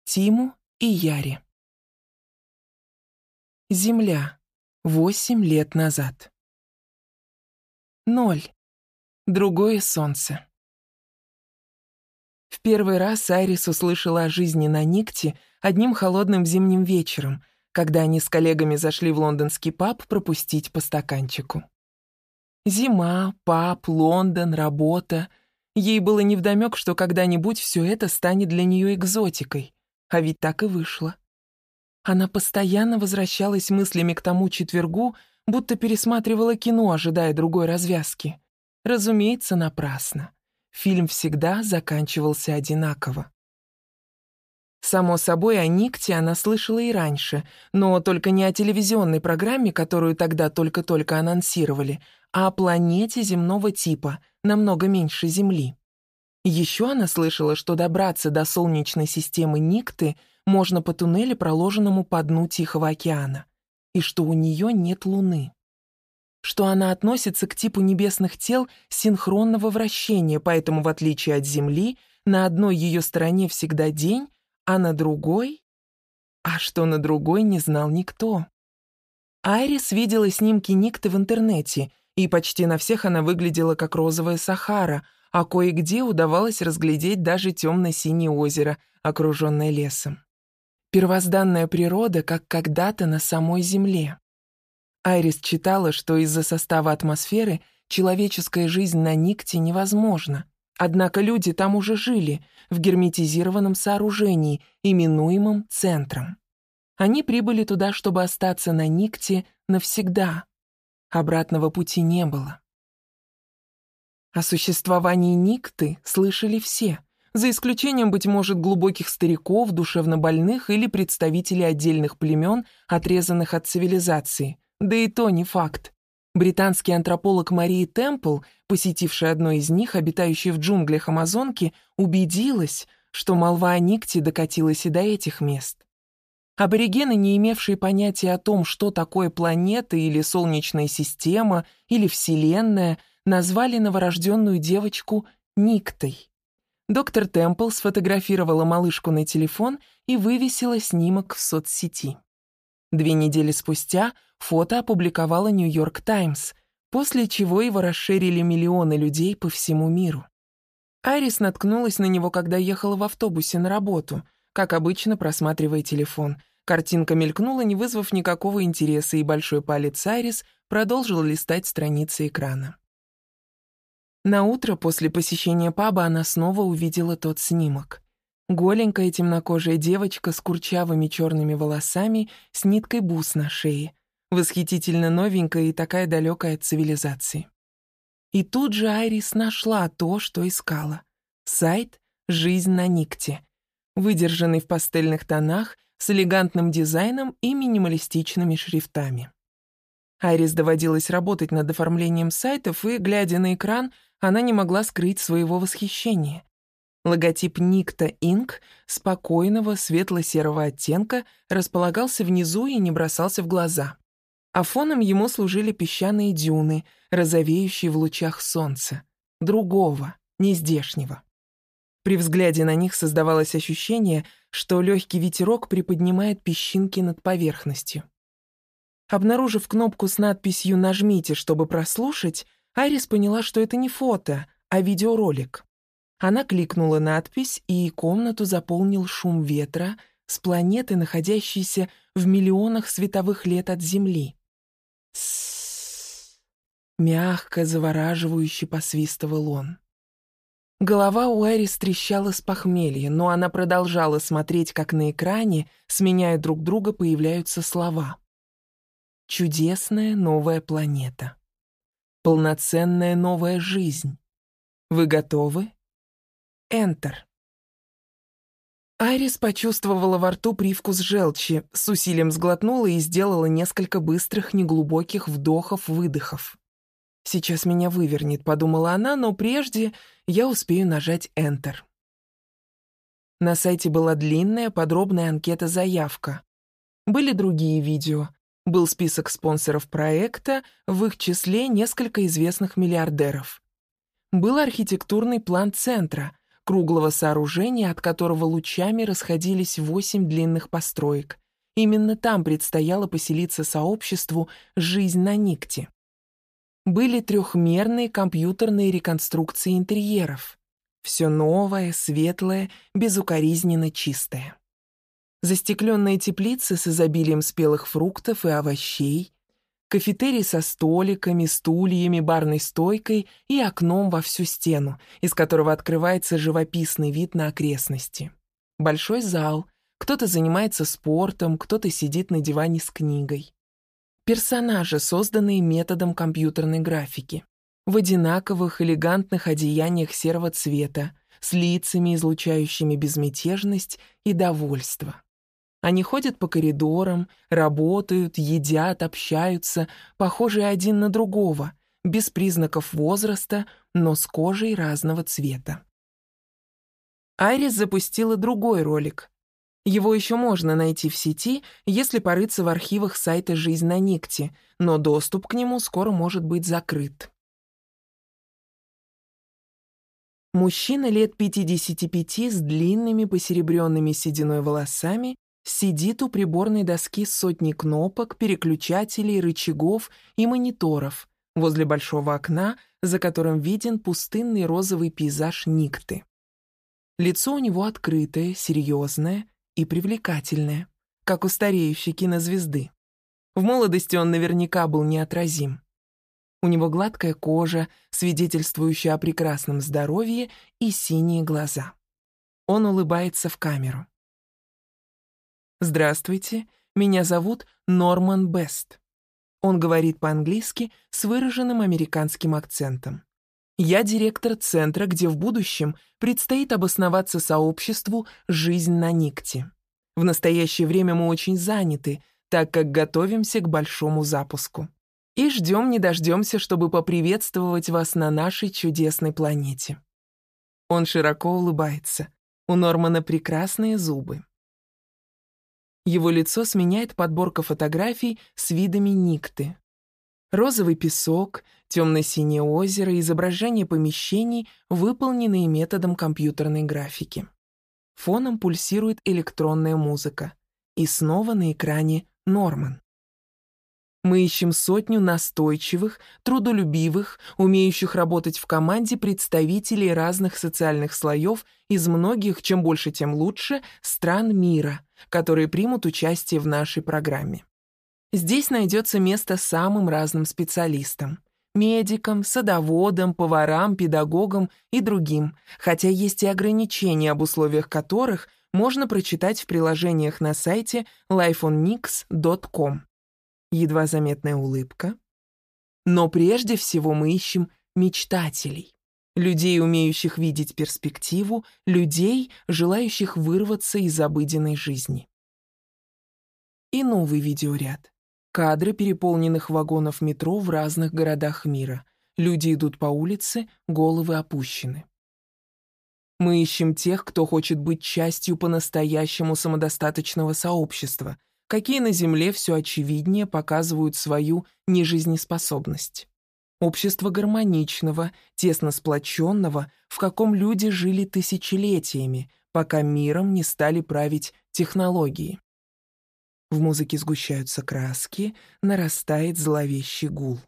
Тиму и Яре. Земля. 8 лет назад. 0. Другое солнце. В первый раз Айрис услышала о жизни на Никте одним холодным зимним вечером, когда они с коллегами зашли в лондонский паб пропустить по стаканчику. Зима, паб, Лондон, работа. Ей было невдомёк, что когда-нибудь все это станет для нее экзотикой. А ведь так и вышло. Она постоянно возвращалась мыслями к тому четвергу, будто пересматривала кино, ожидая другой развязки. Разумеется, напрасно. Фильм всегда заканчивался одинаково. Само собой, о Никте она слышала и раньше, но только не о телевизионной программе, которую тогда только-только анонсировали, а о планете земного типа, намного меньше Земли. Еще она слышала, что добраться до Солнечной системы Никты можно по туннелю, проложенному по дну Тихого океана, и что у нее нет Луны. Что она относится к типу небесных тел синхронного вращения, поэтому, в отличие от Земли, на одной ее стороне всегда день, а на другой... А что на другой, не знал никто. Айрис видела снимки Никты в интернете, и почти на всех она выглядела как розовая Сахара, а кое-где удавалось разглядеть даже темно-синее озеро, окруженное лесом. Первозданная природа, как когда-то на самой Земле. Айрис читала, что из-за состава атмосферы человеческая жизнь на Никте невозможна. Однако люди там уже жили, в герметизированном сооружении, именуемом центром. Они прибыли туда, чтобы остаться на Никте навсегда. Обратного пути не было. О существовании Никты слышали все, за исключением, быть может, глубоких стариков, душевнобольных или представителей отдельных племен, отрезанных от цивилизации. Да и то не факт. Британский антрополог Мария Темпл, посетившая одно из них, обитающая в джунглях Амазонки, убедилась, что молва о Никте докатилась и до этих мест. Аборигены, не имевшие понятия о том, что такое планета или Солнечная система, или Вселенная, назвали новорожденную девочку Никтой. Доктор Темпл сфотографировала малышку на телефон и вывесила снимок в соцсети. 2 недели спустя фото опубликовала «Нью-Йорк Таймс», после чего его расширили миллионы людей по всему миру. Айрис наткнулась на него, когда ехала в автобусе на работу, как обычно, просматривая телефон. Картинка мелькнула, не вызвав никакого интереса, и большой палец Айрис продолжил листать страницы экрана. Наутро после посещения паба она снова увидела тот снимок. Голенькая темнокожая девочка с курчавыми черными волосами, с ниткой бус на шее. Восхитительно новенькая и такая далекая от цивилизации. И тут же Айрис нашла то, что искала. Сайт «Жизнь на Никте», выдержанный в пастельных тонах, с элегантным дизайном и минималистичными шрифтами. Айрис доводилось работать над оформлением сайтов, и, глядя на экран, она не могла скрыть своего восхищения. Логотип Nikta Inc. спокойного светло-серого оттенка располагался внизу и не бросался в глаза. А фоном ему служили песчаные дюны, розовеющие в лучах солнца. Другого, нездешнего. При взгляде на них создавалось ощущение, что легкий ветерок приподнимает песчинки над поверхностью. Обнаружив кнопку с надписью «Нажмите, чтобы прослушать», Айрис поняла, что это не фото, а видеоролик. Она кликнула надпись, и комнату заполнил шум ветра с планеты, находящейся в миллионах световых лет от Земли. «Тссс», мягко, завораживающе посвистывал он. Голова у Айрис трещала с похмелья, но она продолжала смотреть, как на экране, сменяя друг друга, появляются слова. «Чудесная новая планета. Полноценная новая жизнь. Вы готовы? Enter». Айрис почувствовала во рту привкус желчи, с усилием сглотнула и сделала несколько быстрых, неглубоких вдохов-выдохов. «Сейчас меня вывернет», — подумала она, но прежде я успею нажать Enter. На сайте была длинная, подробная анкета-заявка. Были другие видео. Был список спонсоров проекта, в их числе несколько известных миллиардеров. Был архитектурный план центра, круглого сооружения, от которого лучами расходились 8 длинных построек. Именно там предстояло поселиться сообществу «Жизнь на Никте». Были трехмерные компьютерные реконструкции интерьеров. Все новое, светлое, безукоризненно чистое. Застекленные теплицы с изобилием спелых фруктов и овощей, кафетерий со столиками, стульями, барной стойкой и окном во всю стену, из которого открывается живописный вид на окрестности. Большой зал, кто-то занимается спортом, кто-то сидит на диване с книгой. Персонажи, созданные методом компьютерной графики, в одинаковых элегантных одеяниях серого цвета, с лицами, излучающими безмятежность и довольство. Они ходят по коридорам, работают, едят, общаются, похожие один на другого, без признаков возраста, но с кожей разного цвета. Айрис запустила другой ролик. Его еще можно найти в сети, если порыться в архивах сайта «Жизнь на Никте», но доступ к нему скоро может быть закрыт. Мужчина лет 55 с длинными посеребренными сединой волосами сидит у приборной доски с сотней кнопок, переключателей, рычагов и мониторов возле большого окна, за которым виден пустынный розовый пейзаж Никты. Лицо у него открытое, серьезное и привлекательное, как у стареющей кинозвезды. В молодости он наверняка был неотразим. У него гладкая кожа, свидетельствующая о прекрасном здоровье, и синие глаза. Он улыбается в камеру. «Здравствуйте, меня зовут Норман Бест». Он говорит по-английски с выраженным американским акцентом. «Я директор центра, где в будущем предстоит обосноваться сообществу «Жизнь на Никте». В настоящее время мы очень заняты, так как готовимся к большому запуску. И ждем не дождемся, чтобы поприветствовать вас на нашей чудесной планете». Он широко улыбается. У Нормана прекрасные зубы. Его лицо сменяет подборка фотографий с видами Никты. Розовый песок, темно-синее озеро, изображение помещений, выполненные методом компьютерной графики. Фоном пульсирует электронная музыка. И снова на экране Норман. Мы ищем сотню настойчивых, трудолюбивых, умеющих работать в команде представителей разных социальных слоев из многих, чем больше, тем лучше, стран мира, которые примут участие в нашей программе. Здесь найдется место самым разным специалистам – медикам, садоводам, поварам, педагогам и другим, хотя есть и ограничения, об условиях которых можно прочитать в приложениях на сайте lifeonnix.com. Едва заметная улыбка. Но прежде всего мы ищем мечтателей. Людей, умеющих видеть перспективу, людей, желающих вырваться из обыденной жизни. И новый видеоряд. Кадры переполненных вагонов метро в разных городах мира. Люди идут по улице, головы опущены. Мы ищем тех, кто хочет быть частью по-настоящему самодостаточного сообщества, какие на Земле все очевиднее показывают свою нежизнеспособность. Общество гармоничного, тесно сплоченного, в каком люди жили тысячелетиями, пока миром не стали править технологии. В музыке сгущаются краски, нарастает зловещий гул.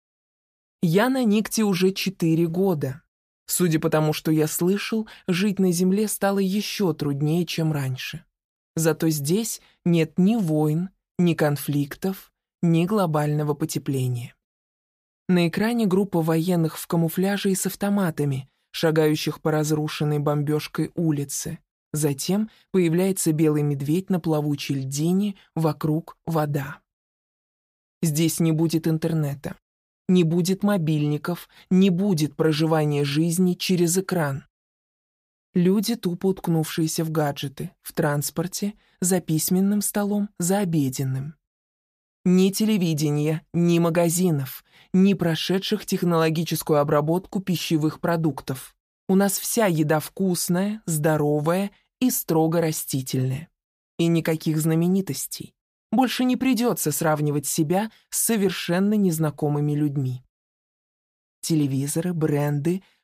Я на Никте уже 4 года. Судя по тому, что я слышал, жить на Земле стало еще труднее, чем раньше. Зато здесь нет ни войн, ни конфликтов, ни глобального потепления. На экране группа военных в камуфляже и с автоматами, шагающих по разрушенной бомбежкой улице. Затем появляется белый медведь на плавучей льдине, вокруг вода. Здесь не будет интернета, не будет мобильников, не будет проживания жизни через экран. Люди, тупо уткнувшиеся в гаджеты, в транспорте, за письменным столом, за обеденным. Ни телевидения, ни магазинов, ни прошедших технологическую обработку пищевых продуктов. У нас вся еда вкусная, здоровая и строго растительная. И никаких знаменитостей. Больше не придется сравнивать себя с совершенно незнакомыми людьми. Телевизоры, бренды,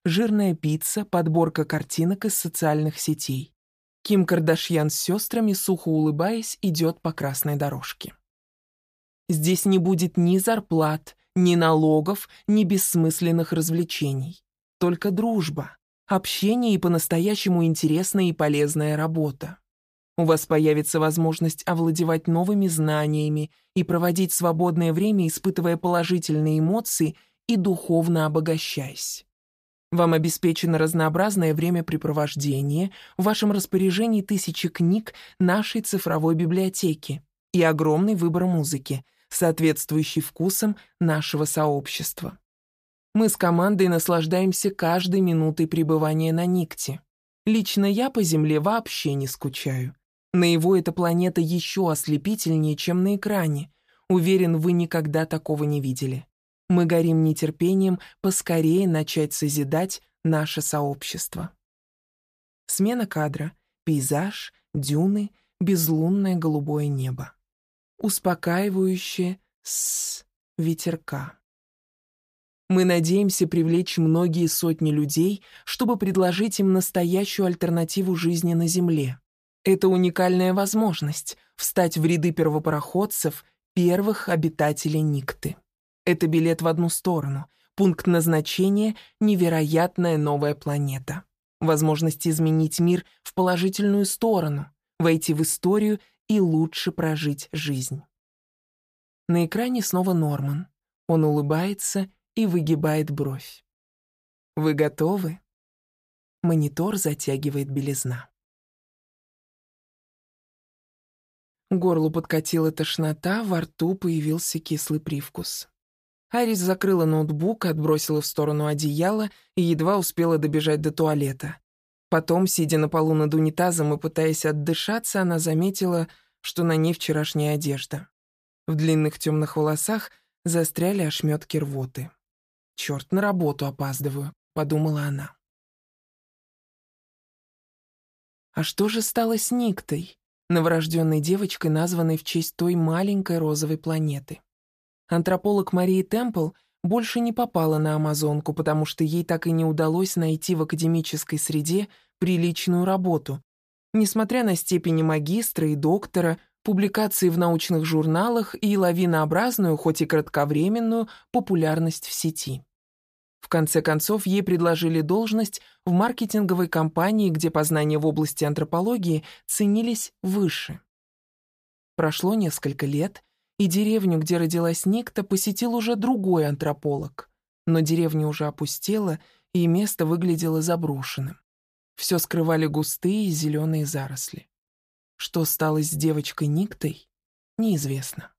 жирная пицца, подборка картинок из социальных сетей. Ким Кардашьян с сестрами, сухо улыбаясь, идет по красной дорожке. Здесь не будет ни зарплат, ни налогов, ни бессмысленных развлечений. Только дружба, общение и по-настоящему интересная и полезная работа. У вас появится возможность овладевать новыми знаниями и проводить свободное время, испытывая положительные эмоции и духовно обогащаясь. Вам обеспечено разнообразное времяпрепровождение, в вашем распоряжении тысячи книг нашей цифровой библиотеки и огромный выбор музыки, соответствующий вкусам нашего сообщества. Мы с командой наслаждаемся каждой минутой пребывания на Никте. Лично я по Земле вообще не скучаю. Наяву эта планета еще ослепительнее, чем на экране. Уверен, вы никогда такого не видели. Мы горим нетерпением поскорее начать созидать наше сообщество. Смена кадра, пейзаж, дюны, безлунное голубое небо. Успокаивающее ветерка. Мы надеемся привлечь многие сотни людей, чтобы предложить им настоящую альтернативу жизни на Земле. Это уникальная возможность встать в ряды первопароходцев, первых обитателей Никты. Это билет в одну сторону, пункт назначения — невероятная новая планета. Возможность изменить мир в положительную сторону, войти в историю и лучше прожить жизнь. На экране снова Норман. Он улыбается и выгибает бровь. Вы готовы? Монитор затягивает белизна. К горлу подкатила тошнота, во рту появился кислый привкус. Арис закрыла ноутбук, отбросила в сторону одеяло и едва успела добежать до туалета. Потом, сидя на полу над унитазом и пытаясь отдышаться, она заметила, что на ней вчерашняя одежда. В длинных темных волосах застряли ошметки рвоты. «Черт, на работу опаздываю», — подумала она. А что же стало с Никтой, новорожденной девочкой, названной в честь той маленькой розовой планеты? Антрополог Мария Темпл больше не попала на Амазонку, потому что ей так и не удалось найти в академической среде приличную работу, несмотря на степени магистра и доктора, публикации в научных журналах и лавинообразную, хоть и кратковременную, популярность в сети. В конце концов, ей предложили должность в маркетинговой компании, где познания в области антропологии ценились выше. Прошло несколько лет, и деревню, где родилась Никта, посетил уже другой антрополог. Но деревня уже опустела, и место выглядело заброшенным. Все скрывали густые зеленые заросли. Что стало с девочкой Никтой, неизвестно.